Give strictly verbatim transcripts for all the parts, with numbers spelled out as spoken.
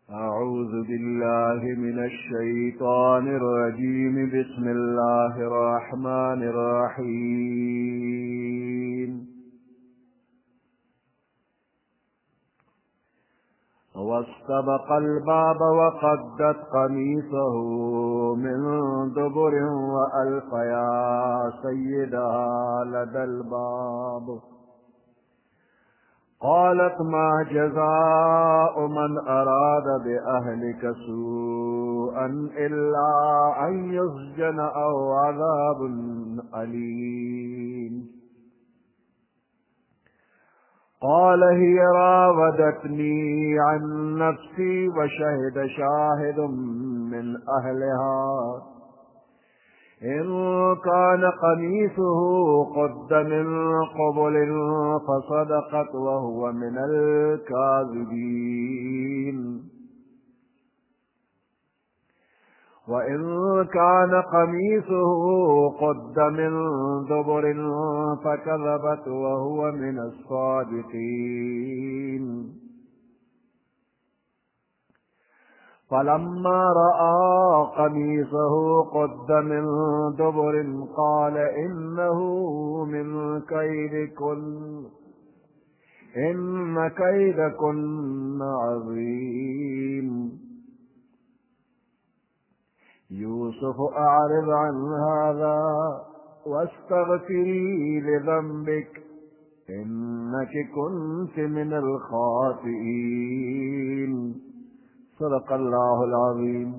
أعوذ بالله من الشيطان الرجيم. بسم الله الرحمن الرحيم. واستبق الباب وقدت قميصه من دبر وألف يا سيدها لدى الباب. قالت ما جزاء من أراد بأهلك سوءا إلا أن يسجن أو عذاب أليم. قال هي راودتني عن نفسي وشهد شاهد من أهلها إن كان قميصه قد من قبل فصدقت وهو من الكاذبين وإن كان قميصه قد من دبر فكذبت وهو من الصادقين. فلما رأى قميصه قد من دبر قال إنه من كيدكن إن كيدكن عظيم. يوسف أعرض عن هذا واستغفري لذنبك إنك كنت من الخاطئين. صدق الله العظيم.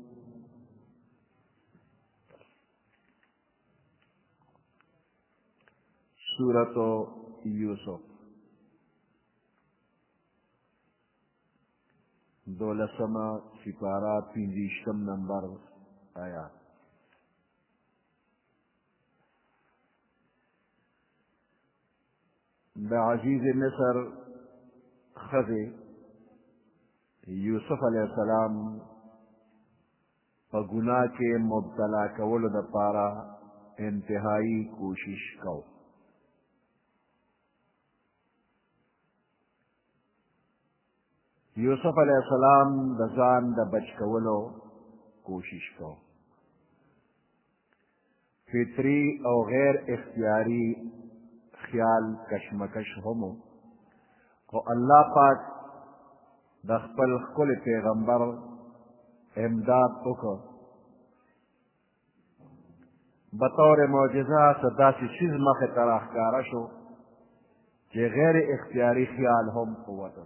سورة یوسف دولسما سپارہ پنځیشتم نمبر آیات. د عزیز مصر ښځې یوسف علیہ السلام په ګناه کې مبتلا کولو دپاره انتهایی کوشش کو. یوسف علیہ السلام د ځان د بچ کولو کوشش کو. فطری او غیر اختیاری خیال کشمکش هم خو الله پاک د خپل ښکلي پیغمبر امداد وکړ. بطور معجزه څه داسې څیز مخې ته راښکاره شو چې غیر اختیاري خیال هم ووته.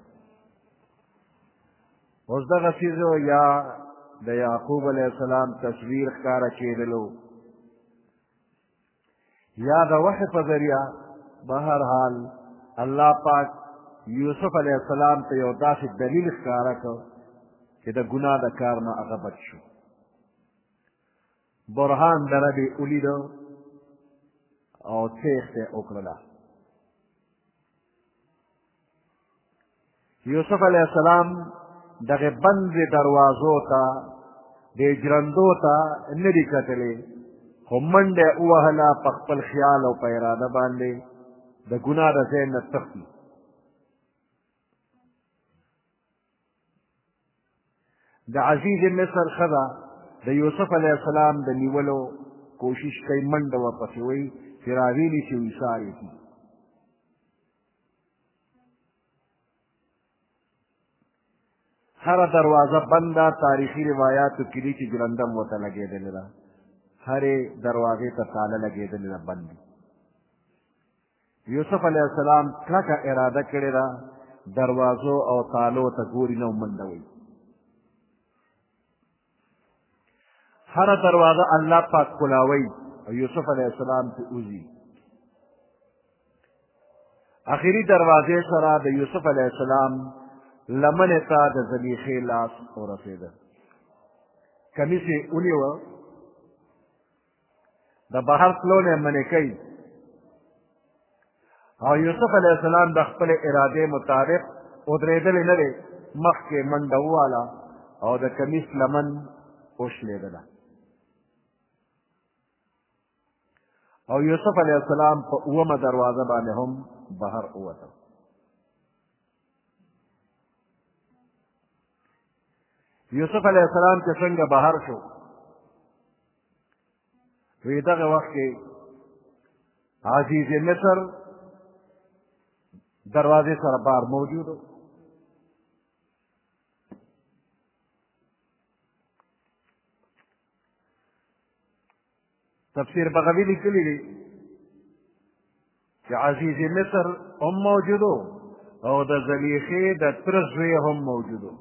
اوس دغه څیزو یا د یعقوب علیه السلام تصویر ښکاره کېدلو یا د وحی په ذریعه بهر حال الله پاک یوسف علیہ السلام ته یو داسې دلیل ښکاره کړ چې د ګناه د کار نه هغه بچ شو. برهان د رب یې ولیده او تیښته یې وکړله. یوسف علیہ السلام دغې بندې دروازو ته دې جرندو ته نه دي کتلې خو منډه یې ووهله په خپل خیال او په اراده باندې د ګناه د ځای نه تښتي. د عزیز مصر ښځه د یوسف علیه السلام د نیولو کوشش کوي، منډه ورپسې وایي چې راویلي چې ویثار یې کړي. هره دروازه بنده تاریخي روایاتو کې دي چې جرندم ورته لګېدلې ده، هرې دروازې ته تاله لګېدلې ده بند. یوسف علیه السلام کلکه اراده کړې ده دروازو او تالو ته ګوري نه منډه وایي. هر دروازه الله پاک کلاوي او یوسف علیہ السلام ته اوزي. اخري دروازې سره د یوسف علیہ السلام لمنې ته د زلیخې لاس ورسېده. کمیس یې ونیوه، د بهر تلو نه یې منې کوي او یوسف علیہ السلام د خپلې ارادې مطابق ودرېدلی نه دی، مخکې منډه وواله او د کمیس لمن وشلېدله او یوسف علیہ السلام په اومه دروازه باندې هم بهر ووته. یوسف علیه السلام چې څنګه بهر شو وی دغه وخت کې عزیز مصر دروازې سره بار موجود و. تفسیر بغوی لیکلی دی چې عزیز مصر هم موجود و او د زلیخې د تره زوی هم موجود و.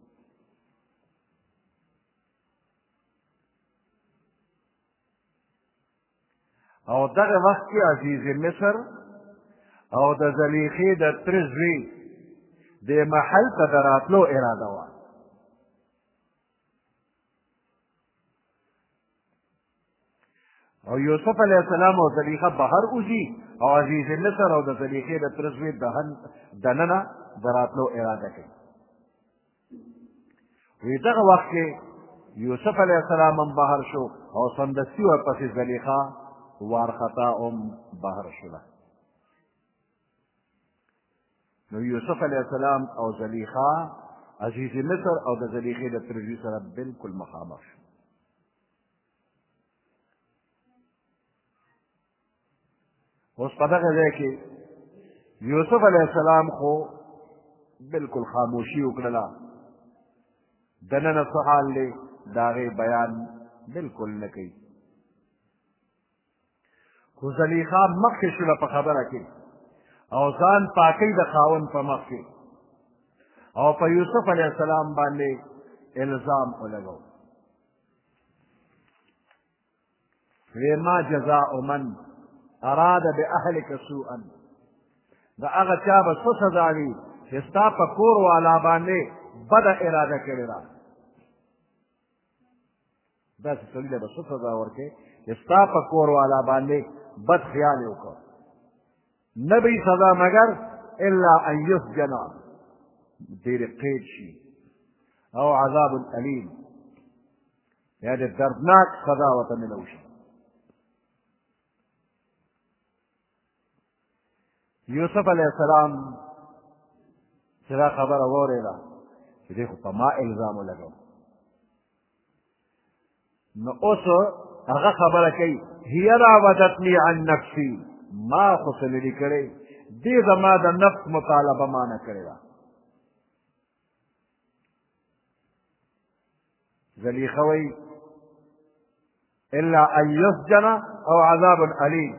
او دغه وخت کې عزیز مصر او د زلیخې د تره زوی دې محل ته د راتلو اراده وه. او یوسف علیه السلام او زلیخه بهر وځي او عزیز مصر او د زلیخې د تره زوی دننه د راتلو اراده کوي. وی دغه وخت کې یوسف علیه السلام هم بهر شو او سمدستي ورپسې زلیخه وارخطا هم بهر شوله. نو یوسف علیه السلام او زلیخه عزیز مصر او د زلیخې د تره زوی سره بالکل مخامخ شو. اوس په دغه ځای کې یوسف علیه السلام خو بالکل خاموشي وکړله، دننه څه حال دی د هغې بیان بالکل نه کوي. خو زلیخا مخکې شوله په خبره کې او ځان پاکۍ د خاوند په مخ کې او په یوسف علیه السلام باندې الزام ولګو. وی ما جزاء من اراد باهلک سوءا، د هغه چا به څه سزا وي چې ستا په کور والا باندې بده اراده کړې ده. داسې سړي له به څه سزا ورکړې چې ستا په کور والا باندې بد خیال یې وکړ. نه به سزا مگر الا ان یسجن، ډېرې قید شي، او عذاب الیم، یا د دردناک سزا ورته ملو شي. یوسف علیه السلام چې دا خبره واورېده چې دی خو په ما الزام ولګو، نو اوس هغه خبره کوي هي راودتني عن نفسي، ما خو څه نه دي کړی، دې زما د نفس مطالبه ما نه کړې ده. زلیخه وایي الا ان یسجن او عذاب علیم.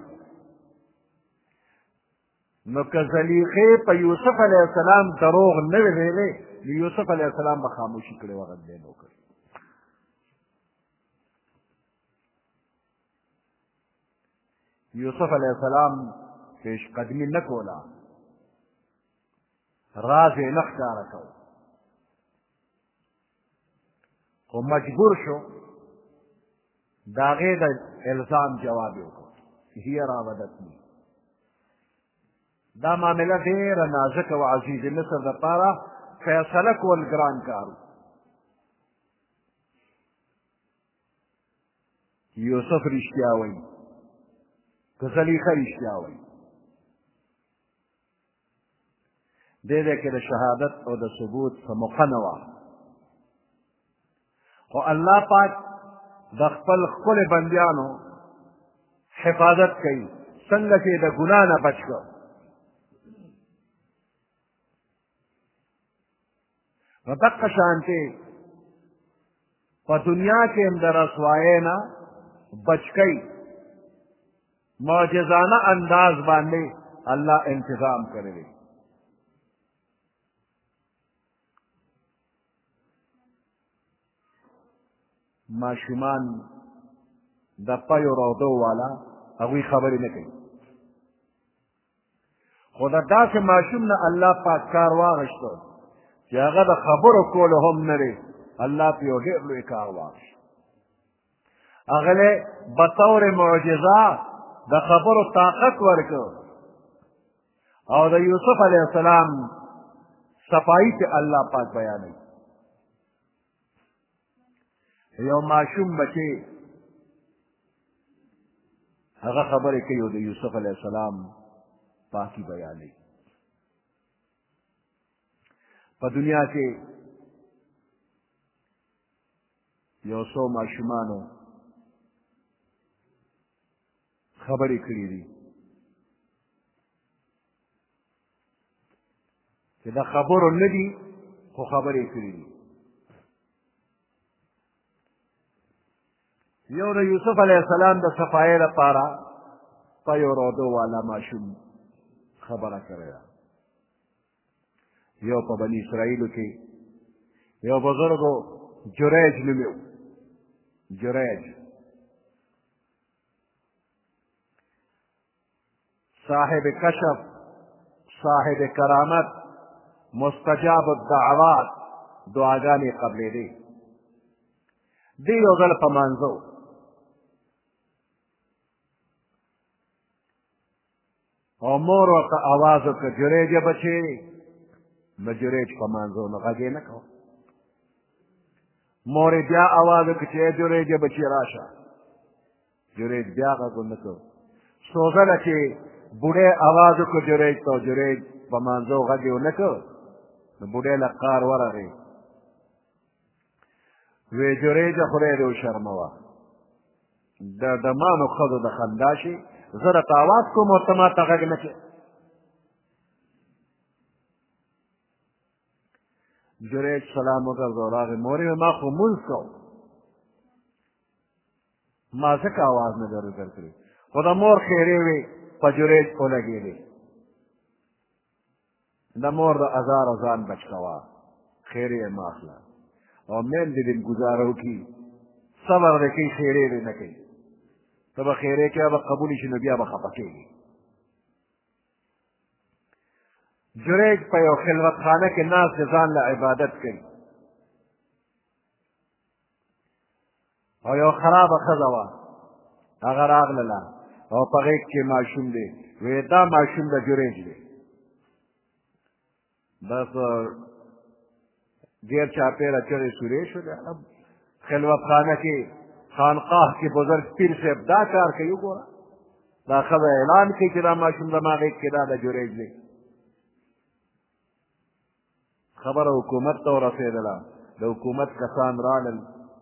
نو که زلیخې په یوسف علیه السلام دروغ نه وی ویلی نو یوسف علیه السلام به خاموشي کړې وه، غږ نه وکړ. یوسف علیه السلام پیش قدمی نه کوله، راز یې نه ښکاره کو، خو مجبور شو د هغې د الزام جواب یې وکړ. هي راودتني، دا معامله ډېره نازکه وه عزیز مصر دپاره، فیصله کول ګران کار و. یوسف رښتیا وایي که زلیخه رښتیا وایي. دې ځای کې د شهادت او د ثبوت څه موقع نه وه، خو الله پاک د خپل ښکلو بندیانو حفاظت کوي، څنګه چې د ګناه نه بچ کړ. نو دقه شانتې په دنیا کې هم د رسوایۍ نه بچ کوي، معجزانه انداز باندې الله انتظام کړی دی. ماشومان د پیو رودو والا هغوی خبرې نه کوي، خو د داسې ماشوم نه الله پاک کار واخیسته چې هغه د خبرو کولو هم نه دی، الله پې یو ډېر لوی کار واخیست. هغه بطور معجزه د خبرو طاقت ورکړ او د یوسف علیه السلام صفایي چې الله پاک بیانوي. یو ماشوم بچی هغه خبرې کوي او د یوسف علیه السلام پاکي بیانوي. په دنیا کې یو څو ماشومانو خبرې کړي دي چې د خبرو نه دي خو خبرې کړي دي. یو د یوسف علیه السلام د صفایۍ لپاره په یو رودو والا ماشوم خبره کړې ده. یو په بني اسرائیلو کې یو بزرګو جریج نومې و. جریج صاحب کشف، صاحب کرامت، مستجاب الدعوات، دعاګانې قبلېدې. دی یو ځل په مانځه و. او مور ورته آواز وکړه جریجه بچې. نو جریج په مانځه و نو غږ یې نه کوه. مور یې بیا آواز وکړه چې ای جریجه بچې راشه. جریج بیا غږ ونه کړ. څو ځله چې بوډۍ آواز وکړ جریج ته، جریج په مانځه و غږ یې ونه کړ. نو بوډۍ له قار ورغی. وی جریجه خدای دې وشرموه، د ډمانو ښځو د خندا شي، زه درته آواز کوم ورته ما ته غږ نه کړې. جریج سلام وګرځاو راغی. مورې ما خو مونځ کوم، ما ځکه آواز نه در درکړې. خو د مور خیرې وې په جریج ولګېدې. د مور د ازار ځان بچ کوه، خیرې یې مه اخله. او میندې دې ګزاره وکړي، صبر دې کوي، خیرې دې نه کوي. ته به خیرې کوې به قبول شي نو بیا به خفه کېږي. جریج په یو خلوتخانه کې ناست دی، ځان له عبادت کوي. او یو خرابه ښځه وه، هغه راغلله او په غېږ کې ماشوم دی. وی دا ماشوم د جریج دی. بس ډېر چاپېره چغې سورې شولې. خلوتخانه کې خانقاه کې بزرګ پیر صاحب دا کار کوي. وګوره دا ښځه اعلان کوي چې دا ماشوم زما غېږ کې دا د جریج دی. خبره حکومت ته ورسېدله. د حکومت کسان راغلل،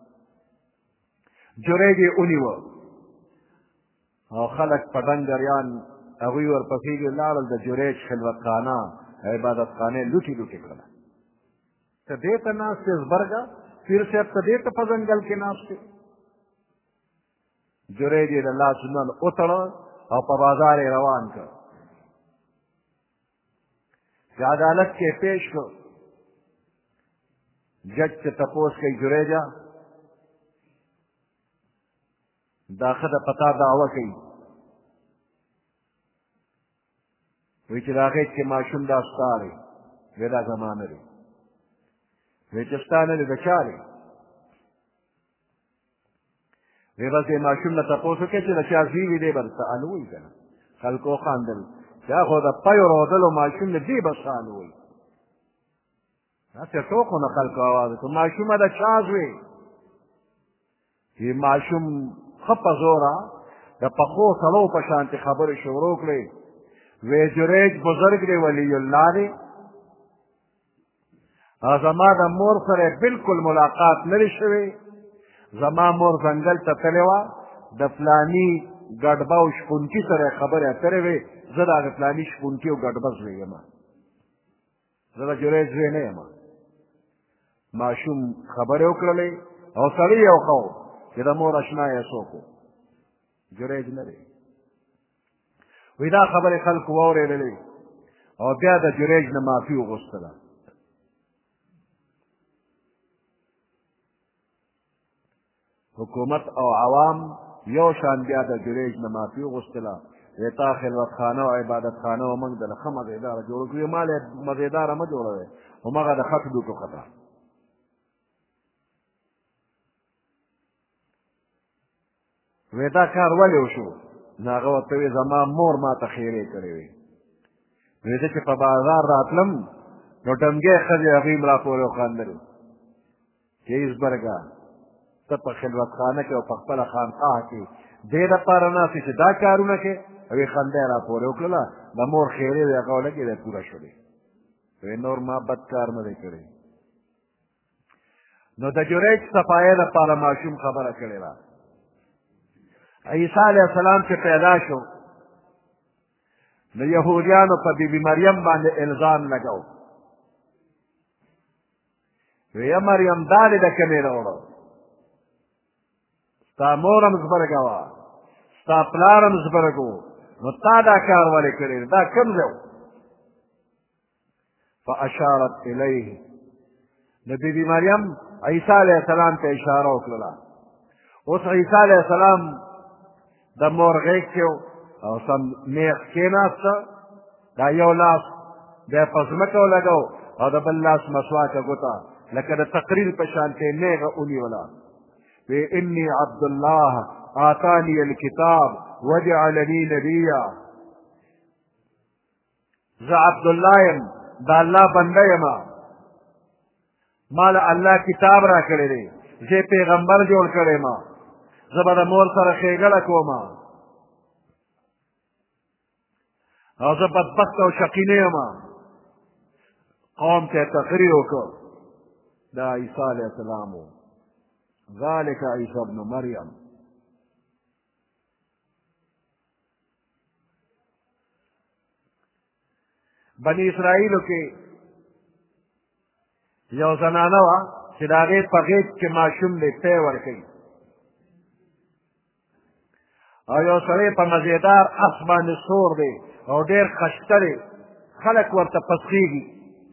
جریج یې ونیوه او خلک په ډنګ دریان هغوی ورپسې لاړل. د جریج خلوتخانه عبادتخانې لوټې لوټې کړله. ته دې ته ناست یې زبرګه، پیر صاحب ته دې ته په ځنګل کې ناست یې. جریج یې د لاسو نل وتړه او په بازار یې روان کړ. چې عدالت کې پیش کړ. جج ته تپوس کوي جریجه دا ښځه په تا دعوه کوي. وایي چې دا غېږ کې ماشوم دا ستا دی. وایي دا زما نه دی. وایي چې ستا نه دی د چا دی؟ وایي بس دې ماشوم نه تپوس وکړې چې د چا زوی وي دی به درته ان وایي که نه. خلکو وخندل. دا خو د پیو رودلو ماشوم دی، دې به څه ان وایي. داسې ټوکونه خلکو آواز وکړ. ماشومه د چا زوی؟ چې ماشوم ښه په زوره د پخو سړو په شانتې خبرې شروع کړې. وی جریج بزرګ دی، ولی الله دی. او زما د مور سره بلکل ملاقات نه دی شوی. زما مور ځنګل ته تلې وه، د فلاني ګډبه او شپونکي سره یې خبرې اترې وې. زه د هغې فلاني شپونکي او ګډبه زوی یم. زه د جریج زوی نه یم. ماشوم خبرې وکړلې او سړي یې وښو چې د مور اشنا یې څوک و. جریج نه دی. وی دا خبرې خلکو واورېدلې او بیا د جریج نه معافي وغوښتله. حکومت او عوام یو شان بیا د جریج نه معافي وغوښتله. وی تا خلوتخانه او عبادتخانه و موږ دله ښه مزېداره جوړه کړو. ما له مزېداره مه جوړوئ، همغه د خټو ډوټو خطه. وی دا کار ولې وشو؟ نو هغه ورته ویې زما مور ما ته خیرې کړې وې. وی زه چې په بازار راتلم نو ډمګۍ ښځې هغوی م راپورې وخندل چې ایزبرګه ته په خلوتخانه کې او په خپله خانقاه کې دې دپاره ناست چې دا کارونه کې. وی خندا یې راپورې وکړله. د مور خیرې وې هغه ولګېده پوره شولې. وی نور ما بد کار نه دی کړی. نو د جریج صفایه دپاره ماشوم خبره کړې وه. عیسی علیه السلام چې پیدا شو نو یهودیانو په بیبي مریم باندې الزام لګو، وی یا مریم دا دې د کومې راوړو؟ ستا مور هم زبرګه وه، ستا پلار هم زبرګ و، نو تا دا کار ولې کړی دا کوم ځای و؟ فاشارت الیه، نو بیبي مریم عیسی علیه السلام ته اشاره وکړله. اوس عیسی علیه السلام د مور غیږ کې او سم نیغ کېناسته، دا یو لاس بیا په ځمکه ولګو او د بل لاس مسواکه ګوته لکه د تقریر په شانتې نیغه ونیوله. وی انی عبدالله آتانی الکتاب وجعلنی نبیا، زه عبدالله یم، د الله بنده یم، ما له الله کتاب را کړی دی، زه پیغمبر جوړ کړی ما، زه به د مور سره ښېګړه کوم او زه بدبخت او شقي نه یم. قوم ته تقریر وکړ دا عیسی علیه السلام و. ذلک عیسی ابن مریم. بني اسرائیلو کې یو زنانه وه چې د هغې په غېږ کې ماشوم دی پی ورکوي او یو سړی په مزېدار اس باندې سور دی او ډېر خشته دی، خلک ورته پسخېږي.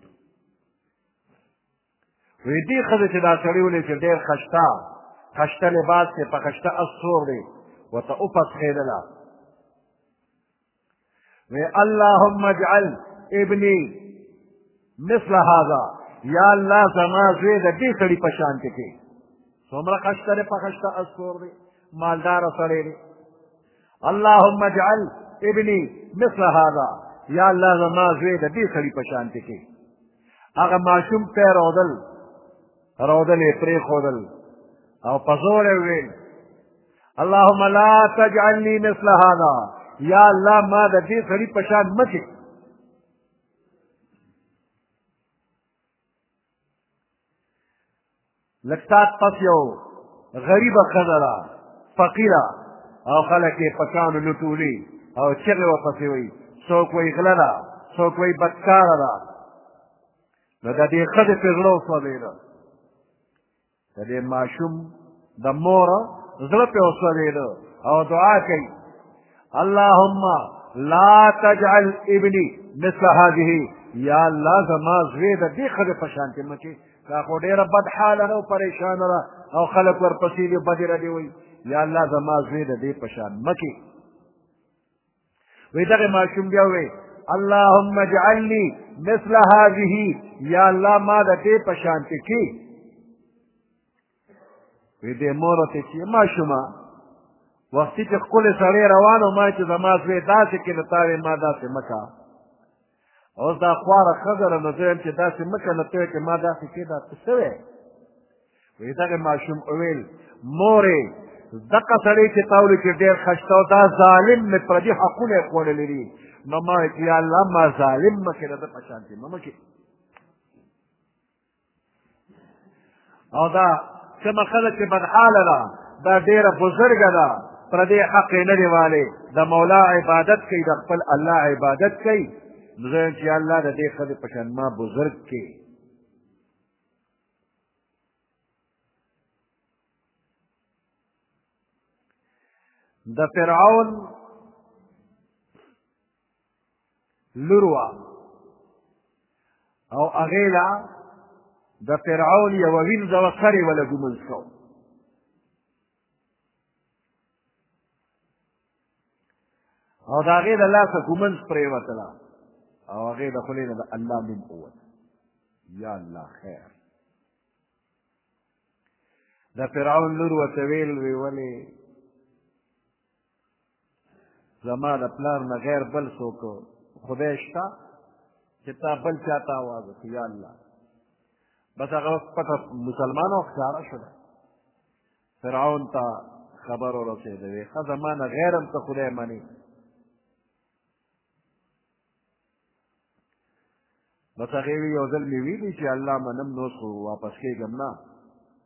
وی دې ښځې چې دا سړي ولید چې ډېر خشته خشته لباس دی، په خشته اس سور دی، ورته وپسخېدله. وی اللهم اجعل ابني مثل هذا، یا الله زما زوی د دې سړي په شانتې کې. څومره خشته دی، په خشته اس سور دی، مالداره سړی دی. اللهم اجعل ابني مثل هذا، یا الله زما زوی د دې سړي په شانتې کې. هغه ماشوم ته یې رودل رودل یې پرېښودل او په زور یې وویل اللهم لا تجعلني مثل هذا، یا الله ما د دې سړي په شان مه کې. لږ ساعت پس یو غریبه ښځه ده، فقیره، او خلک یې په کاڼو لټولي او چغې ورپسې وایي، څوک وایي غله ده، څوک وایي بدکاره ده. نو د دې ښځې پرې زړه وسوځېده، د دې ماشوم د موره زړه پرې وسوځېده او دعا کوي اللهم لا تجعل ابني مثل هذه، یا الله زما زوی د دې ښځې په شانتې مه کې. دا خو ډېره بد حاله ده او پریشانه ده او خلک ورپسې دي بدې ردې وایي، یا الله زما زوی د دې په شان مه کې. وی دغه ماشوم بیا وی اللهم اجعلني مثل هذه، یا الله ما د دې په شانتې کې. وی دې مور ورته چې ماشومه وختي چې ښکلی سړی روان و، ما چې زما زوی داسې کې نو تا وی ما داسې مه کوه. اوس دا خواره ښځه ده نو زه یم چې داسې مه کوه، نو ته چې ما داسې کې دا څه شوی؟ وی دغه ماشوم وویل مورې دغه سړی چې تا ولي چې ډېر خشته او دا ظالم مې پردي حقونه یې خوړلي دي، نو ما ویل چې یا الله ما ظالم مه کړې، د ده په شانتې مه مه کړې. او دا کومه ښځه چې بدحاله ده دا ډېره بزرګه ده، پردی حق یې نه دی والی، د مولا عبادت کوي، د خپل الله عبادت کوي. نو زه یم چې یا الله د دې ښځې په شان ما بزرګ کړي. د فرعون لور وه او هغې له د فرعون یوه وینځوه سر یې وله ګمنځ کړو. او د هغې د لاسه ګمنځ پرېوتله او هغې د خولې نه د الله نوم ووته. یا الله خیر. د فرعون لور ورته ویل وی ولې زما د پلار نه غیر بل څوک خدای شته چې تا بل چا ته آواز وکړي؟ یا الله. بس هغه وخت پټه مسلمان او ښکاره شوله. فرعون ته خبر ورسېده وی ښه زما نه غیر هم ته خدای منې. بس هغې وی یو ځل مې ویلي چې الله منم نو اوس خو واپس کېږم نه.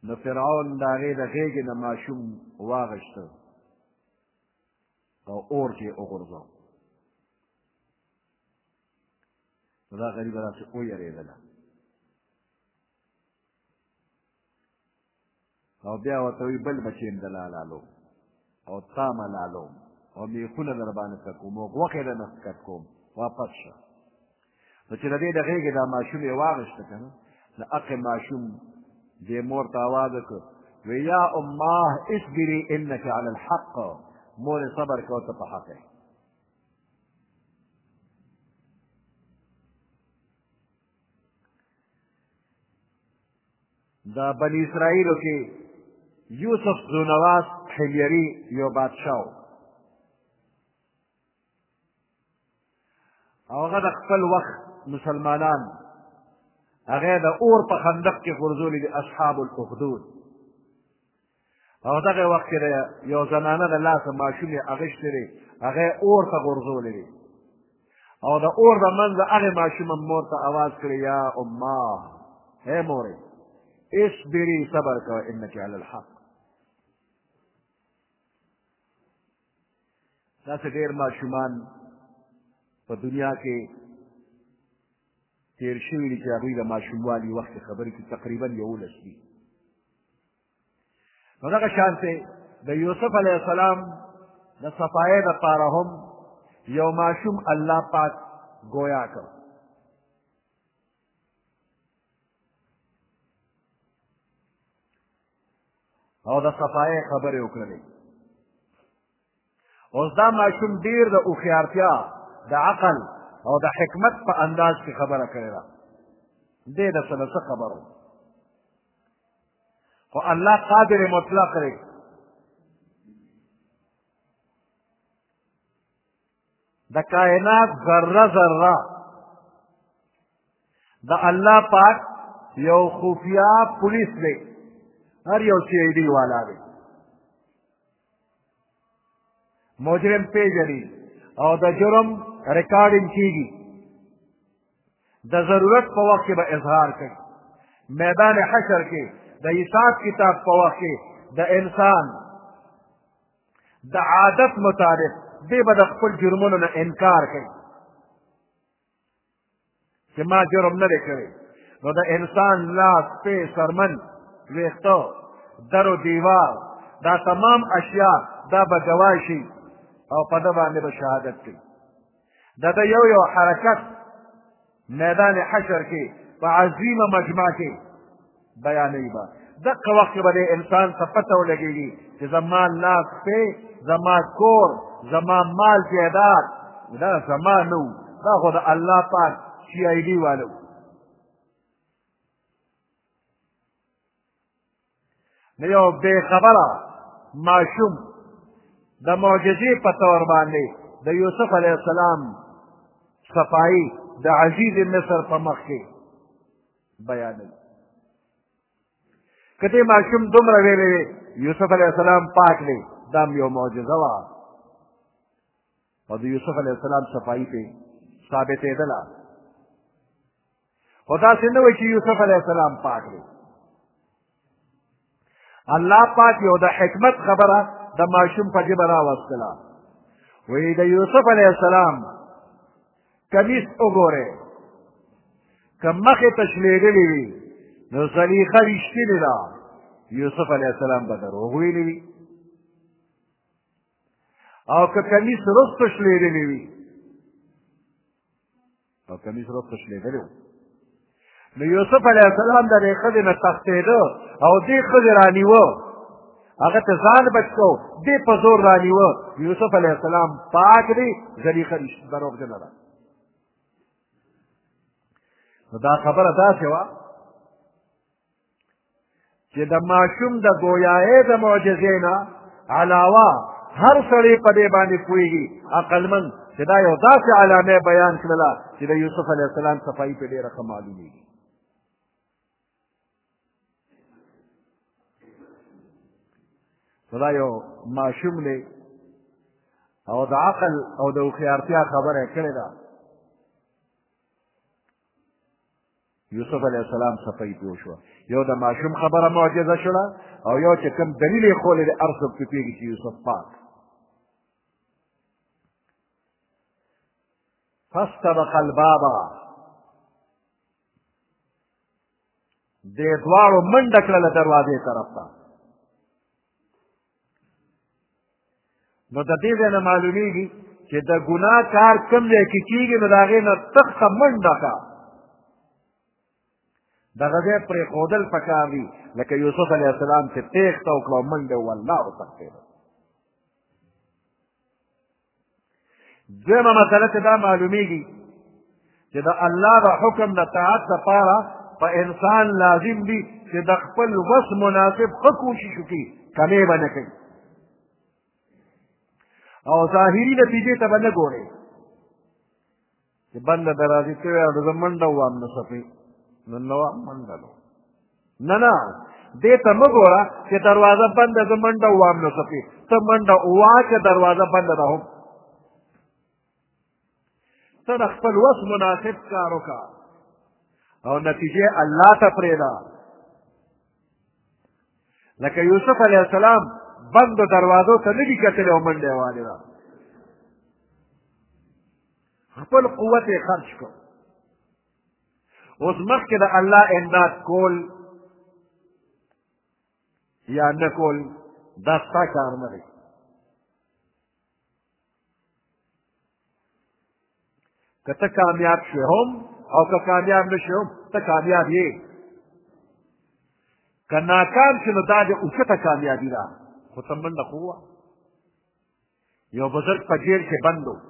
نو فرعون د هغې د غېږې نه ماشوم واغېسته او اور کې یې وغورځاو. نو دا غریبه داسې ویرېدله او بیا ورته وایي بل بچیم د لالالو او تا ملالوم او میخونه در باندې ښه کوم او غوښې در نه ښکت کوم واپس شه. نو چې د دې د غېږې دا ماشوم یې واغېسته که نه د هغې ماشوم دې مور ته اواز وکړ وی یا اماه اصبري انک علی الحق، مور صبر کوه ته په حق یې. دا بني اسرائیلو کې یوسف ذونواس حلیري یو بادشاه و او هغه د خپل وخت مسلمانان هغه د اور په خندق کې غورځولي دي اصحاب الاخدود. او دغه وخت کې یو زنانه د لاسه ماشوم یې اغېستی دی هغه اور ته غورځولی دی او د اور د منځه هغې ماشوم مور ته اواز کړی یا اماه ای مورې اصبري صبر کوه انک علی الحق. داسې ډېر ماشومان په دنیا کې تیر شوي دي چې هغوی د ماشوموالي وخت کې خبرې کې تقریبا یولس دي. نو دغه شانتې د یوسف علیه السلام د صفایۍ دپاره هم یو ماشوم الله پاک ګویا کړ. او د صفایۍ خبرې وکړلې. اوس دا ماشوم ډېر د هوښیارتیا د عقل او د حکمت په انداز کې خبره کړې ده. دې د څه نه څه خبرو خو الله قادر مطلق دی د کائنات ذره ذره د الله پاک یو خفیه پولیس دی، هر یو سی آی ډي والا دی، مجرم پیژني او د جرم ریکارډینګ کیږي، د ضرورت په وخت کې به اظهار کوي. میدان حشر کې د حساب کتاب په وخت کې د انسان د عادت مطابق دی به د خپل جرمونو نه انکار کوي چې ما جرم نه دی کړی. نو د انسان لاس پې سرمن ویښته در و دیوار دا تمام اشیاء دا به ګواه شي او په ده باندې به شهادت کوي. د ده یو یو حرکت میدان حشر کې په عظیمه مجمع کې بیانوي به. دقه وخت کې به د انسان ته پته ولګېږي چې زما لاس پې زما کور زما مال جایداد دا زما نه و، دا خو د الله پاک سی آی ډي والو. نو یو بې خبره ماشوم د معجزې په طور باندې د یوسف علیه السلام صفایي د عزیز مصر په مخ کې بیانوي. که دې ماشوم دومره ویلی دی یوسف علیه السلام پاک دی دا هم یو معجزه وه او د یوسف علیه السلام صفایي پې ثابتېدله. خو داسې نه وایي چې یوسف علیه السلام پاک دی. الله پاک یو د حکمت خبره د ماشوم په ژبه راوستله. وایي د یوسف علیه السلام کمیس وګورئ که مخې تشلیدلې وي نو زلیخه رښتینې ده، یوسف علیه السلام به دروغ ویلي وي. او که کمیس رسته شلیدلی وي او کمیس رسته شلیدلی و نو یوسف علیه السلام د دې ښځې نه تښتېده او دې ښځې رانیوه، هغه ته ځان بچ کو، دې په زور رانیوه. یوسف علیه السلام پاک دی، زلیخه دروغجنه ده. نو دا خبره داسې وه چې د ماشوم د ګویایۍ د معجزې نه علاوه هر سړی په دې باندې پوهېږي عقلمند چې دا یو داسې علامه بیان کړله چې د یوسف علیه السلام صفایي پې ډېره ښه معلومېږي. نو دا یو ماشوم دی او د عقل او د هوښیارتیا خبره یې کړې ده. یوسف علیه السلام صفایي پې وشوه. یو د ماشوم خبره معجزه شوله او یو چې کوم دلیل یې ښولی دی هر څوک پرې پوهېږي چې یوسف پاک فاستبق الباب دې دواړو منډه کړله دروازې طرف ته نو د دې ځای نه معلومیږي چې د ګناه کار کوم ځای کې کېږي نو د هغې نه تخته منډه کړه دغه ځای پرېښودل پکار دي لکه یوسف علیه السلام چې تېښته وکړه او منډه والله وتښتېده دویمه مسله چې دا معلومیږي چې د الله د حکم د طاعت دپاره په انسان لازم دي چې د خپل وس مناسب ښه کوشش وکړي کمې به نه کوي او ظاهري نتیجې ته به نه ګورې چې بنده د راضي شوی او زه منډه ووام نو صفي نو نه وام منډه نو نه نه دې ته مه ګوره چې دروازه بنده زه منډه ووام نو صفي ته منډه وواه چې دروازه بنده ده هم ته د خپل وس مناسب کار وکړه او نتیجې الله ته پرېږده لکه یوسف علیه السلام بندو دروازو ته نه دي کتلې او منډه یې والېده خپل قوت یې خرج کړ اوس مخکې د الله امداد کول یا نه کول دا ستا کار نه دی که ته کامیاب شوې هم او که کامیاب نه شوې هم ته کامیاب یې که ناکام شې نو دا د اوچته کامیابي ده خو ته منډه خو ووه یو بزرګ په جیل کې بند و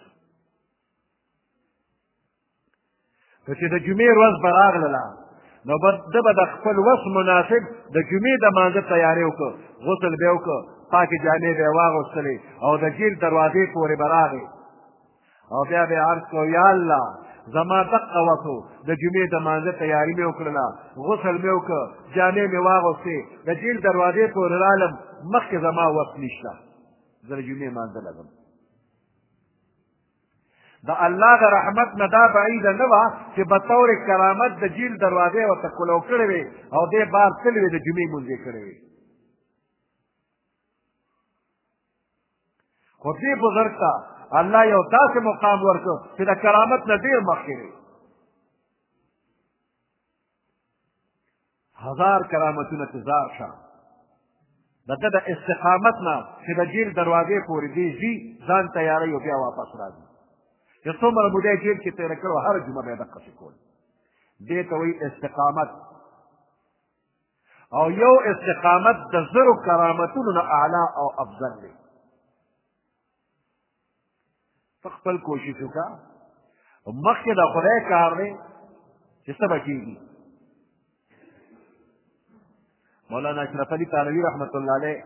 که چې د جمعې ورځ به راغلله نو ده به د خپل وس مناسب د جمعې د مانځه تیارې وکړه غسل به یې وکړه پاکې جامې به یې واغوستلې او د جیل دروازې پورې به راغی او بیا به یې عرض کړو یا الله زما دقه وکړو د جمعې د مانځه تیاري مې وکړله غسل مې وکړه جامې مې واغوستې د جیل دروازې پورې رالم مخکې زما وخت نشته زه د جمعې مانځه لګم د الله د رحمت نه دا بعیده نه وه چې بطور کرامت د جیل دروازې ورته کلو کړې وې او دې بار تلې وې د جمعې مونځ یې کړې وې خو دې بزرګ ته الله یو داسې مقام ورکړ چې د کرامت نه ډېر مخکې دی هزار کرامتونه چې زار شه د ده د استقامت نه چې د جیل دروازې پورې دی ځي ځان تیاروي او بیا واپس راځي چې څومره موده یې جیل کې تېره کړې وه هره جمعه به یې دقسې کول دې ته وایي استقامت او یو استقامت د زرو کرامتونو نه اعلی او افضل دی ته خپل کوشش وکړه مخکې د خدای کار دی چې څه به کېږي مولانا اشرف علي تانوي رحمت الله علیه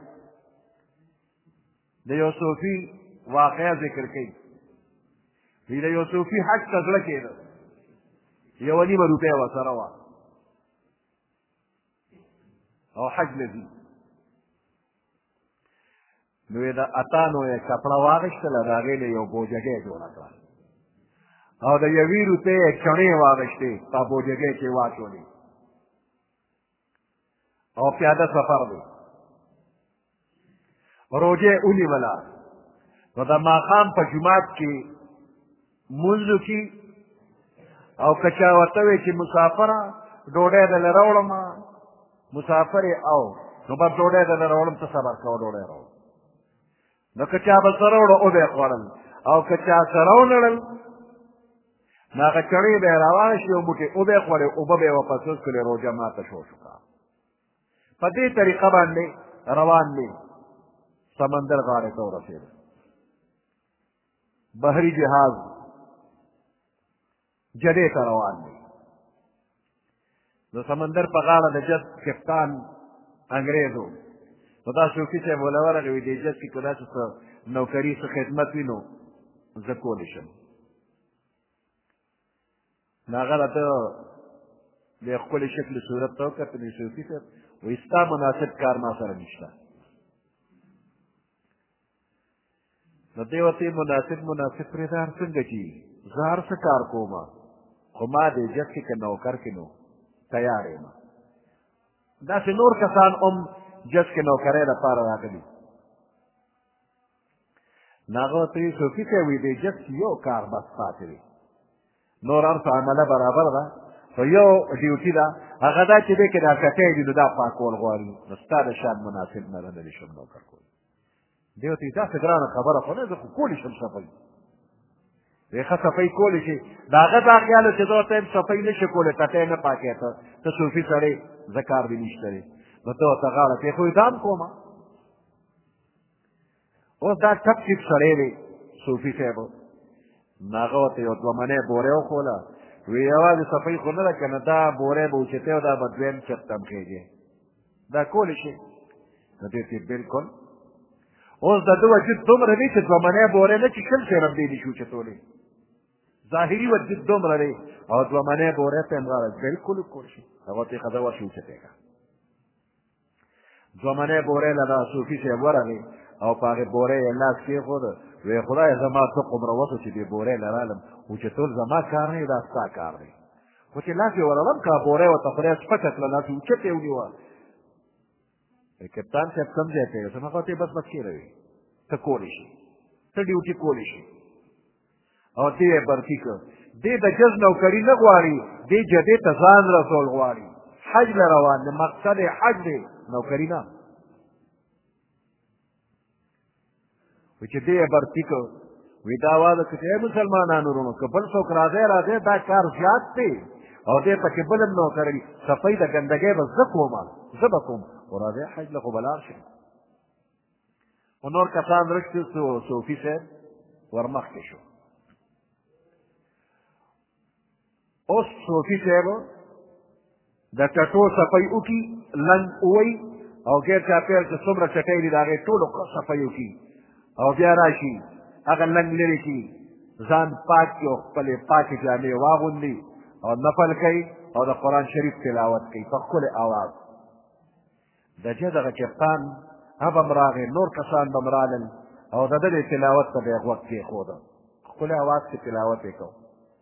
د یو صوفي واقعه ذکر کوي وی د یو صوفي حج ته زړه کېده یوه نیمه روپۍ ورسره وه او حج له ځي نو یې د اتانو یې کپړه واغېستله د هغې نه یو بوجګۍ جوړه کړه او د یوې روپۍ یې چڼې واغېستې په بوجګۍ کې واچولې او پیاده سفر دی روجې ونیوله نو د ماښام په جومات کې مونځ وکړي او که چا ورته وی چې مسافره ډوډۍ دله راوړمه مسافر یې او نو بس ډوډۍ دله راوړم ته صبر کوه ډوډۍ راوړم نو که چا به څه راوړه او به یې خوړل او که چا څه راونړل نو هغه چڼې به یې راواخېستې یو موټې اوبه یې خوړې اوبه به یې واپس وڅښلې روژه ماته شو شوکه په دې طریقه باندې روان دی سمندر غاړې ته ورسېد بحري جهاز جدې ته روان دی نو سمندر په غاړه د جد کپتان انګریز و نو دا صوفي صاحب وله ورغی وي دې جد کې که داسې څه نوکري څه خدمت وي نو زه کولی شم نو هغه راته د ښکلي شکل صورت ته وکتل صوفي صاحب وایي ستا مناسب کار ما سره نشته نو دی ورته مناسب مناسب پرېږده هر څنګه چې زه هر څه کار کوم خو ما دې جد کې که نوکر کې نو تیار یم داسې نور کسان هم جس کې نوکرۍ لپاره راغلي نو هغه ورته وایي صوفي صاحب وایي د جس یو کار بس پاتې دی نور هر څه عمله برابر ده خو یو ډیوټي ده هغه دا چې دی که دا چټۍ دي نو دا پاکول غواړي نو ستا د شان مناسب نه رانه شم نوکر کول دی ورته وایي داسې ګرانه خبره خو نه زه خو کولی شم صفۍ وایي ښه صفۍ کولی شي د هغه دا خیال و چې زه ورته یم صفۍ نه شي کولی ټټۍ نه پاکې ته ته صوفي سړی زه کار دې نشته دی نو ته ورته غاړه پرېښوي دا هم کومه اوس دا ټپ ټیپ سړی دی صوفي صاحب نو هغه ورته یو دوه منۍ بورې وښوله وی یوازې صفۍ خو نه ده که نه دا بورې به اوچتې او دا به دویم چت ته هم خېږې دا کولی شي نو دې ته بلکل اوس د ده وجود دومره دی چې دوه منۍ بورې نه چې شل سېره هم دی نشي اوچتولی ظاهري وجود دومره دی او دوه منۍ بورې ته هم غاړه بلکل وکول شي هغه ورته یې ښه ده ورشي اوچتې کړه دوه منۍ بورې له دا صوفي صاحب ورغی او په هغې بورې یې لاس کېښود وی خدای زما څه قمره وسو چې دې بورې لرالم اوچتول زما کار نه دا ستا کار دی خو چې لاس یې ورلم که بورې ورته خدای سپکه کړه لاس یې اوچت یې ونیوه کپتان صاحب کوم ځای ته یې زما خو ته یې بس بس کېروي ته کولی شي ته ډیوټي کولی شي او دې یې برتي کړ دې د جز نوکري نه غواړي دې جدې ته ځان رسول غواړي حج له روان دی مقصد یې حج دی نوکري نه وی چې دې یې برتي کړ وی دا واده که ای مسلمانانو وروڼو که بل څوک راځی راځی دا کار زیات دی او دې پکې بل هم نوکري صفۍ د ګندګۍ به زه کومه زه به کوم خو راځی حج له خو به لاړ شي خو نور کسان رښتې صوفي صاحب ورمخکې شو اوس صوفي صاحب د ټټو صفۍ وکړي لنګ ووی او غیر چاپېر چې څومره چټۍ دي د هغې ټولو صفۍ وکړي او بیا راشي هغه لنګ لرې کړي ځان پاک کړي او خپلې پاکې جامې واغوندي او نفل کوي او د قرآن شریف تلاوت کوي په ښکلی اواز د جه دغه کپتان هغه هم راغی نور کسان به هم رالل او د ده د تلاوت ته به یې غوږ کېښوده ښکلی اواز کې تلاوت یې کو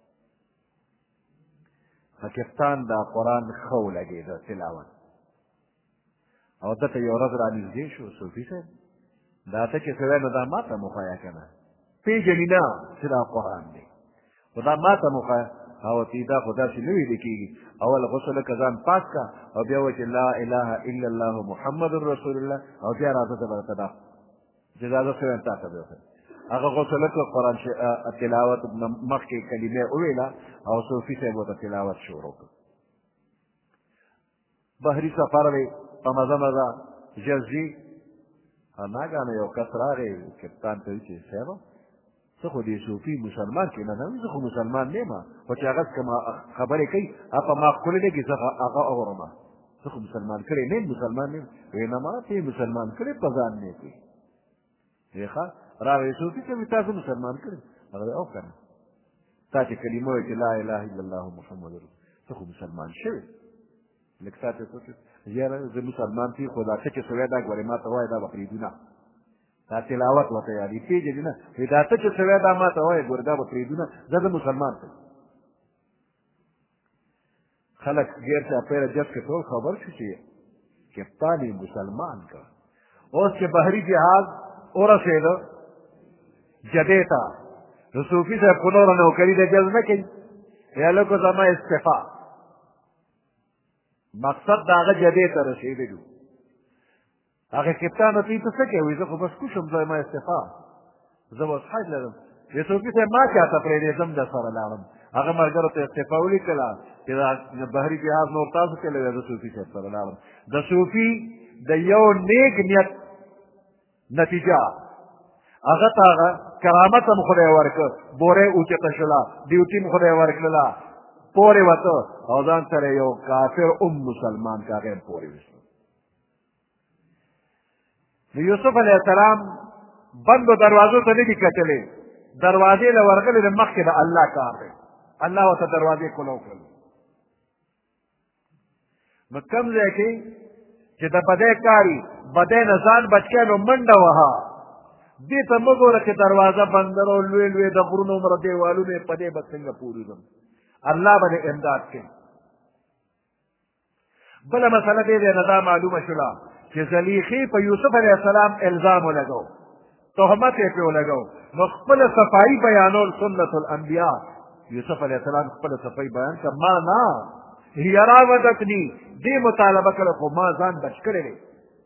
د کپتان د قرآن ښه ولګېده تلاوت او ده ته یو ورځ رانږدې شو صوفي صاحب دا ته چې سوی نو دا ما ته مو ښایه که نه پېژني نه چې دا قرآن دی خو دا ما ته مو ښایه او تی دا خو داسې نه ویلې کېږي اول غسل که ځان پاک که او بیا وایي چې لا اله الا الله محمد رسول الله او بیا راځه ته به درته دا جزازه شویم تا ته به وښیم هغه غسل وکړه قرآن تلاوت مخکې کلمې وویله او صوفي صاحب ورته تلاوت شروع کړ بحري سفر دی په مزه مزه ژر ځي ناګانه یو کس راغی کپتان ته وایي چې صاحبه څه خو دې صوفي مسلمان کې نه نه زه خو مسلمان نه یم خو چې هغه که ما خبرې کوي هغه په ما ښکلې لګي زه هغه اورم زه خو مسلمان کړی نه یم مسلمان نه یم وایي نه ما ته یې مسلمان کړی په ځان نه کوي وایي ښه راغی صوفي ته وایي تاسو مسلمان کړی هغه وایي او که نه تا چې کلمه وایي چې لا اله الا الله محمد رسول ته خو مسلمان شوې لږ ساعت یې سوچ یاره زه مسلمان پي خو دا څه چې سوی دا ګورې ما ته وایي دا به پرېږدو نه دا تلاوت ورته یادي پېژني نه وایي دا ته چې سوی دا ما ته وایي ګورې دا به پرېږدو نه زه د مسلمان ته خلک غیر چاپېره جب کې ټول خبر شو چې کپتان یې مسلمان کړ اوس چې بحري جهاز ورسېده جدې ته نو صوفي صاحب خو نوره نوکري د جز نه کوي یا لکه زما استفا مقصد د هغه جدې ته رسېدلو هغې کپتان ورته وایي ته څه کوې وایي زه خو بس کوشم زما استفا زه اوس حج لرم وایي صوفي صاحب ما چاته پرېږدې زه هم در سره لاړم هغه ملګرو ته استفا ولیکله چې دا بحري جهاز نور تاسو کلی دی زه صوفي صاحب سره لاړم د صوفي د یو نیک نیت نتیجه هغه ته هغه کرامت هم خدای ورکړه بورې اوچته شوله ډیوټي هم خدای ورکړله پورې وته او ځان سره یو کافر ام مسلمان که هغه هم پورې وشو نو یوسف علیه السلام بندو دروازو ته نه دي کتلې دروازې له ورغلې د مخکې د الله کار دی الله ورته دروازې کولو کړل نو کوم ځای کې چې د بدۍ کاري بدۍ نه ځان بچ کړی نو منډه وهه دې ته مه ګوره چې دروازه بندر او لوی لوی د غرونو عمره دیوالونه یې په دې به څنګه پورېږم الله به دې امداد کوي بله مسله دې دی نه دا معلومه شوله چې زلیخې په یوسف علیه السلام الزام ولګو تهمت یې پرې ولګو نو خپله صفایي بیانول سنت الانبیا یوسف علیه السلام خپله صفایي بیان کړه ما نه هي راودتني دې مطالبه کړه خو ما ځان بچ کړی دی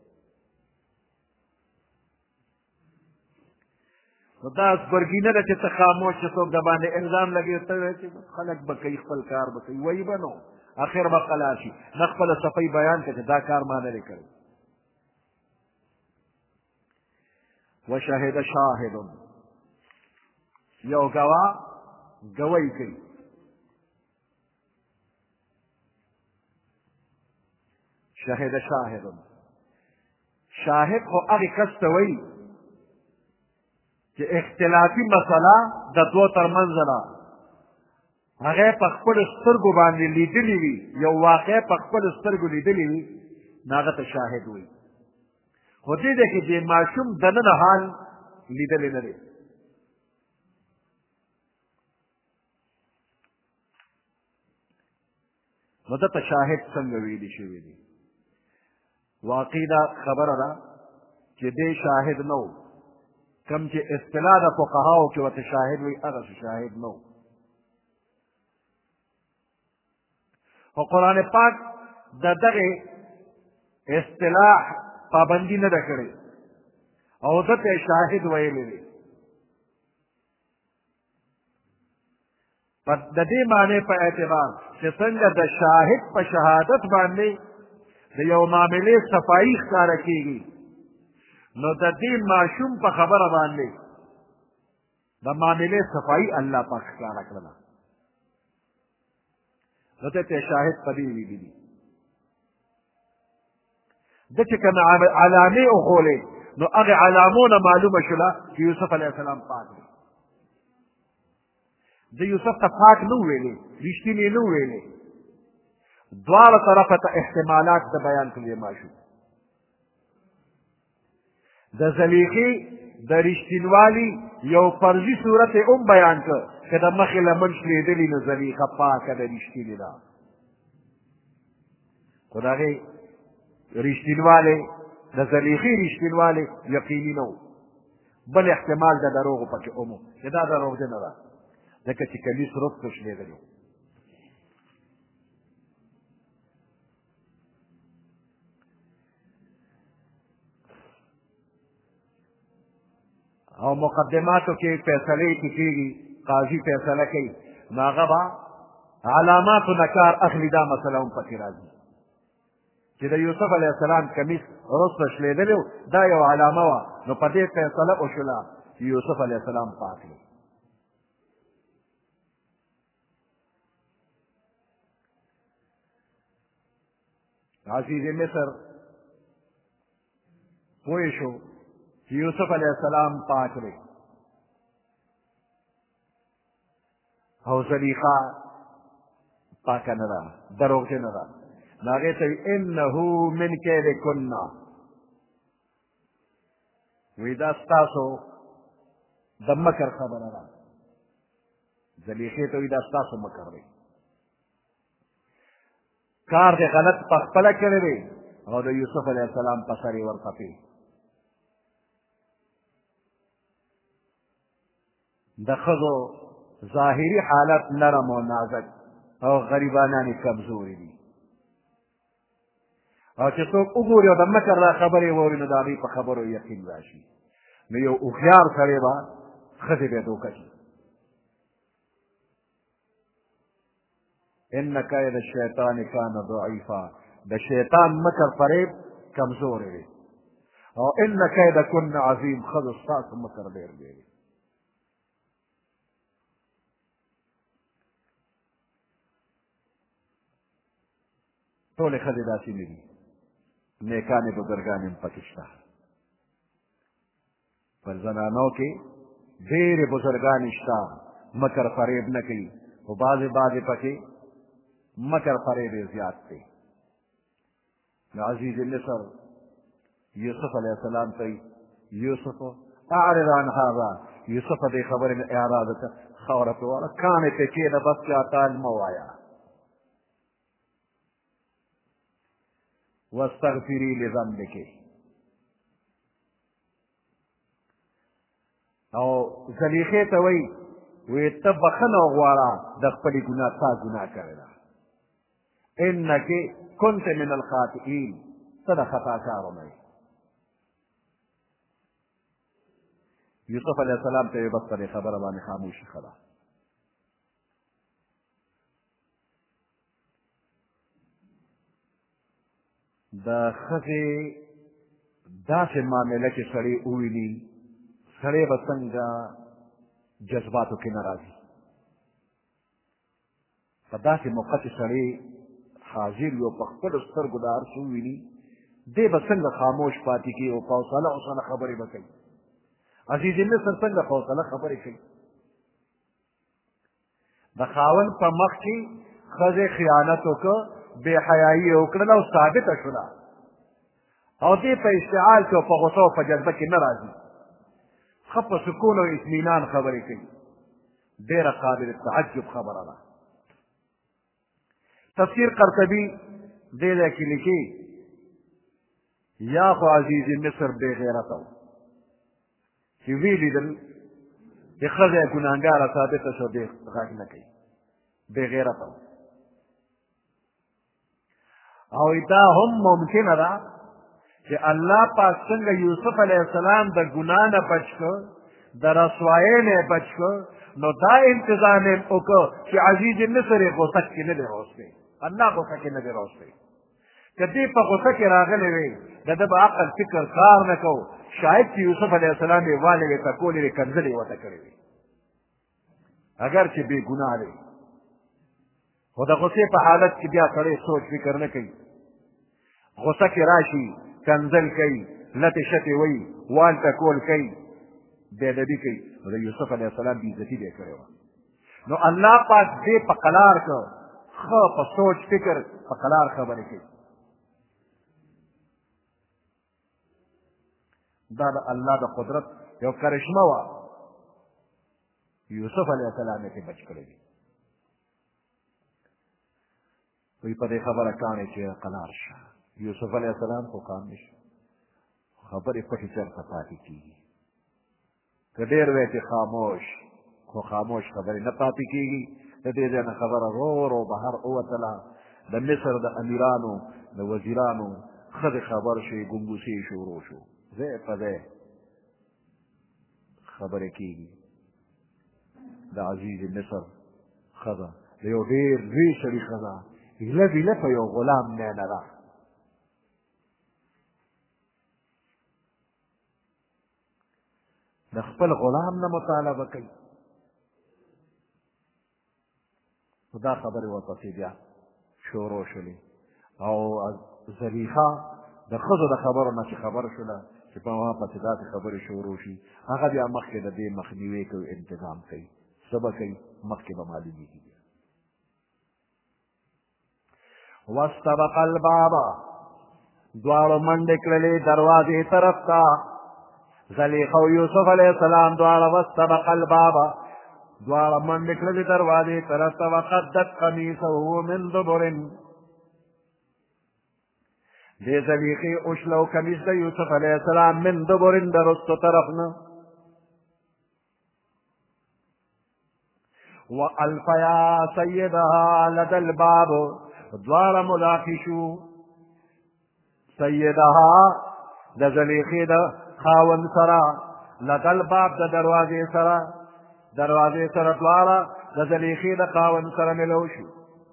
نو دا ګرګي نه ده چې ته خاموش چې څوک د باندې الزام لګوي ته وایې چې خلک به کوي خپل کار به کوي وایي به نو اخر به قلا شي نه خپله صفایي بیان کړه چې دا کار ما نه دی کړی وشهد شاهد یو ګواه ګوی کوي شهد شاهد شاهد خو هغې کس ته وایي چې اختلافي مسله د دوو ترمنځ ده هغه په خپلو سترګو باندې لیدلې وي یو واقع په خپلو سترګو لیدلې وي نو هغه ته شاهد وایي خو دې ده کې د ماشوم دننه حال لیدلی نه دی نو ده ته شاهد څنګه ویلي شوي دي واقعي دا خبره ده چې دی شاهد نه و کم چې اصطلاح د فقهاو کې ورته شاهد وایي هغسې شاهد نه و خو قرآن پاک د دغې اصطلاح پابندي نه ده کړې او ده ته شاهد ویلی دی په د دې معنی په اعتبار چې څنګه د شاهد په شهادت باندې د یو معاملې صفایي ښکاره کېږي نو د دې ماشوم په خبره باندې د معاملې صفایي الله پاک ښکاره کړله نو ده ته شاهد په دې ویلي دي ده چې کومې علامې وښولې نو هغې علامو نه معلومه شوله چې یوسف علیه السلام پاک دی د یوسف ته پاک نه ویلې رښتینې نه ویلې دواړه طرفه ته احتمالات د بیان کړي ماشوم د زلیخې د رښتینوالي یو فرضي صورت یې هم بیان کړ که د مخې لمن شلېدلي نو زلیخه پاکه ده رښتینې ده خو د هغې رښتینوالی د زلیخې رښتینوالی یقیني نه و بل احتمال د دروغو پکې هم و چې دا دروغجنه ده ځکه چې کمیس رستو شلېدلی و او مقدماتو کې فیصلې کې کېږي قاضي فیصله کوي نو هغه به علاماتو نه کار اخلي دا مسله هم پکې راځي چې د یوسف علیه السلام کمیس رسته شلېدلی و دا یو علامه وه نو په دې فیصله وشوله چې یوسف علیه السلام پاک دی عزیز مصر پوه شو چې یوسف علیه السلام پاک دی او زلیخا پاکه نه ده دروغجنه ده نو هغې ته وي انه من کیدکنا وی دا ستاسو د مکر خبره ده زلیخې ته وي دا ستاسو مکر دی کار دې غلط په خپله کړی دی او د یوسف علیه السلام په سر یې ورخپې د ښځو ظاهري حالت نرم او نازک او غریبانان یې کمزوري دي او چې څوک وګوري او د مکر دا خبرې واوري نو د هغې په خبرو یقین راشي نو یو هوښیار سړی به ښځې به یې دوکه کړي ان کید الشیطان کان ضعیفا د شیطان مکر فریب کمزوری دی او ان کیدکن عظیم ښځو ستاسو مکر ډېر دی ټولې ښځې داسې نه دي نیکانې بزرګانې هم پکې شته په زنانو کې ډېرې بزرګانې شته مکر فریب نه کوي خو بعضې بعضې پکې مکر فریب یې زیات دی نو عزیز مصر یوسف علیه السلام ته یوسف اعرض عن هذا یوسف دې خبرې نه اعراض وکړه خاوره پرې واړه کاڼې پرې کښېږده بس چاته مه وایه واستغفری لذنبک او زلیخې ته وایي وی ته بخښنه وغواړه د خپلې ګناه تا ګناه کړې ده انک کنت من الخاطئین ته د خطاکارو نه یوسف علیه السلام ته یې بس په دې خبره باندې خاموشي ښه ده د ښځې داسې معامله چې سړی وویني سړی به څنګه جذباتو کې نه راځي په داسې موقع چې سړی حاضر وي او په خپلو سترګو د هر څه وویني دی به څنګه خاموش پاتې کېږي او په حوصله حوصله خبرې به کوي عزیز مصر څنګه په حوصله خبرې کوي د خاوند په مخ کې ښځې خیانت وکړه بې حیایي یې وکړله او ثابته شوله او دې په اشتعال کې او په غصه او په جذبه کې نه راځي ښه په سکون او اطمینان خبرې کوي ډېره قابل تعجب خبره ده تفسیر قرطبي دې ځای کې لیکي یا خو عزیز مصر بې غیرته و چې ویې لیدل چې ښځه ګناهګاره ثابته شوه دې غږ نه کوي بې غیرته و او دا هم ممکنه ده چې الله پاک څنګه یوسف علیه السلام د ګناه نه بچ کړ د رسوایۍ نه بچ کړ نو دا انتظام یې وکړ چې عزیز مصر یې غوسه کې نه دی راوستی الله غوسه کې نه دی راوستی که دې په غوسه کې راغلی وی د ده به عقل فکر کار نه کو شاید چې یوسف علیه السلام یې والې وې ټکولې وې کنځلې یې ورته کړې وې اگر چې بې ګناه دی خو د غصې په حالت کې بیا سړی سوچ فکر نه کوي غصه کې راشي کنځل کوي لتې شتې وایي وال ټکول کوي بېادبي کوي نو د یوسف علیه السلام بېعزتي به یې کړې وه نو الله پاک دې په قلار کړ ښه په سوچ فکر په قلار خبرې کوي دا د الله د قدرت یو کرشمه وه یوسف علیه السلام یې بچ کړی دی وی په دې خبره کاڼې چې قلار شه یوسف علیه السلام خو کام نه شو خبرې پټې چېرته پاتې کېږي که ډېر وی چې خاموش خو خاموش خبرې نه پاتې کېږي د دې ځای نه خبره رو رو بهر ووتله د مصر د امیرانو د وزیرانو ښځې خبر شوې ګنګوسې شروع شو ځای په ځای خبرې کېږي د عزیز مصر ښځه د یو ډېر لوی سړي ښځه هیله بیله په یو غلام مینه ده د خپل غلام نه مطالبه کوي نو دا خبرې ورپسې بیا شروع شولې او زلیخا د ښځو د خبرو نه چې خبر شوله چې په ما پسې داسې خبرې شروع شي هغه بیا مخکې د دې مخنیوی کوي انتظام کوي څه به کوي مخکې به معلومېږي واستبق الباب دواړو منډې کړلې دروازې طرف ته زلیخا او یوسف علیه السلام دواړه واستبق الباب دواړه منډې کړلې دروازې طرف ته وقدت قمیصه من دبر دې زلیخې اوشلو کمیس د یوسف علیه السلام من دبر د رستو طرف نه والفیا سیدها لدى الباب دواړه ملاقي شو سیدها د زلیخې د خاوند سره لدى الباب د دروازې سره دروازې سره دواړه د زلیخې د خاوند سره ملو شو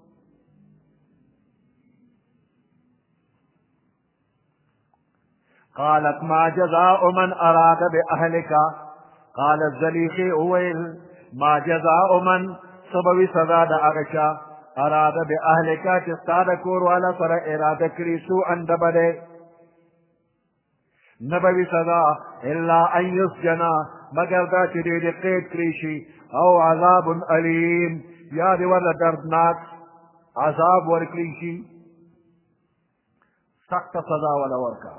قالت ما جزاء من اراد باهلك قال الزلیخې وویل ما جزاء من سبوي سزا د هغه چا اراد باهلك چې ستا د کور والا سره اراده کړي سوءا د بدۍ نه به وي سزا الا ان یسجنا مگر دا چې دې دې قید کړی شي او عذاب علیم یا دې ورله دردناک عذاب ورکړي شي سخته سزا وله ورکړه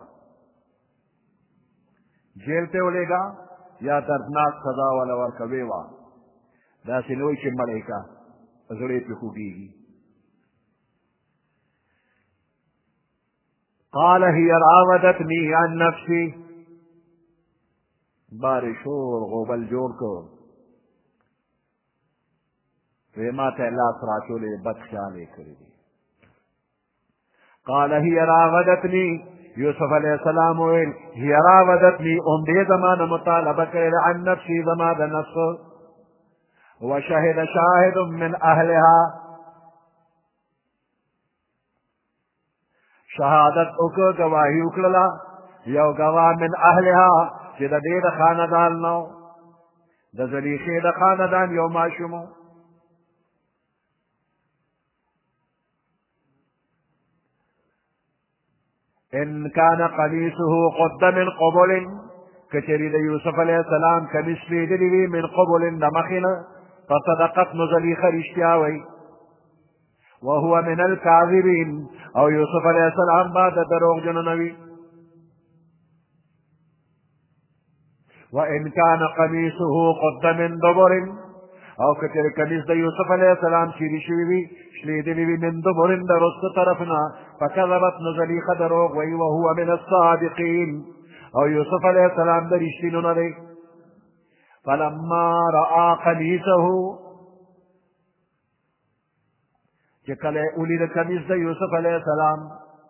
جیل ته ولېږه یا دردناک سزا وله ورکړه ویې وه داسې نه وایي چې مړی کا زړه یې پرې خوږېږي قال هي راودتني عن نفسي. بارے شور غوبل جوړ کو وی ما ته لاس راچولې بد خیالې کړی دي. قال هي راودتني، یوسف علیہ السلام ویل هي راودتني ام دې زمانه مطالبه کړې عن نفسي زما د نفس. وشهد شاهد من اهلها، شهادت وکړه گواهی وکړله یو گواه من اهلها چې د دې د خاندان نو د زلیخې د خاندان یو ماشوم. ان كان قميصه قد من قبل، کچری د یوسف علیہ السلام کمیس لیدلی وي من قبل د مخنه فصدقت نو زلیخه رښتیا وی. وهو من الكاذبين، او یوسف علیہ السلام بعد دروغ جن نوی. وان كان قميصه قد من دبر، او کچر کمیس د یوسف علیہ السلام چیری شوی وی شلیدلی وی من دبر د رست طرفنا فكذبت نو زلیخه دروغ وی. وهو من الصادقين، او یوسف علیہ السلام د رښتینو نه دی. فلما رأى قميصه، چې کله ولید کمیس د یوسف علیہ السلام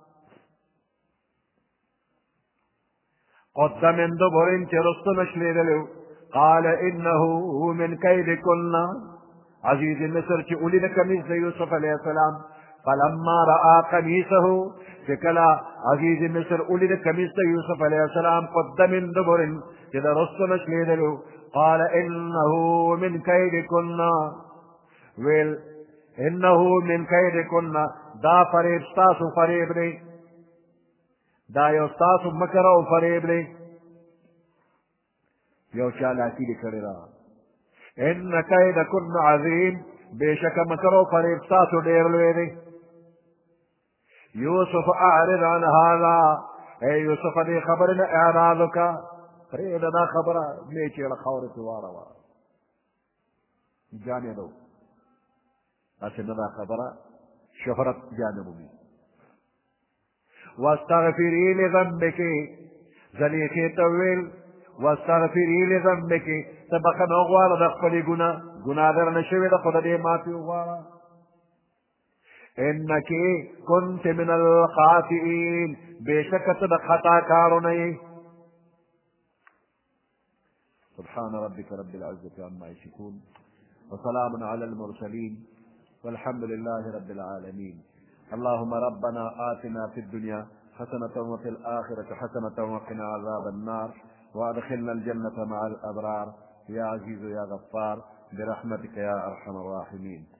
قد من دبر چې رستو نشلیدلو، قال انه من کیدکن، عزیز مصر چې ولید کمیس د یوسف علیہ السلام. فلما رأى قميصه، چې کله عزیز مصر ولید کمیس د یوسف علیہ السلام قد من دبر چې د رستو نشلیدلو، قال انه من کیدکن، ویل انه من کیدکن، دا فریب ستاسو فریب دی، دا یو ستاسو مکر او فریب دی، یو چالاکی دی کړی را. ان کیدکن عظیم، بېشکه مکر او فریب ستاسو ډېر لوی دی. یوسف اعرض عن هذا، اے یوسف دې خبرې نه اعراض وکړه، پرېږده دا خبره مې چېړه خاورې کې واړوه، جانې دو اسې نه دا خبره شهرت جانبوي. واستغفري لذنبك، زلیخې ته ویل واستغفري لذنبك، ته بخښنه وغواړه د خپلې ګناه، ګناه درنه شوې ده خو د دې معافي وغواړه. انك كنت من الخاطئين، بېشکه ته د خطا کارو نه یې. سبحان ربك رب العزة عما يصفون وسلام على المرسلين والحمد لله رب العالمين. اللهم ربنا آتنا في الدنيا حسنة وفي الآخرة حسنة وقنا عذاب النار وأدخلنا الجنة مع الأبرار يا عزيز يا غفار برحمتك يا أرحم الراحمين.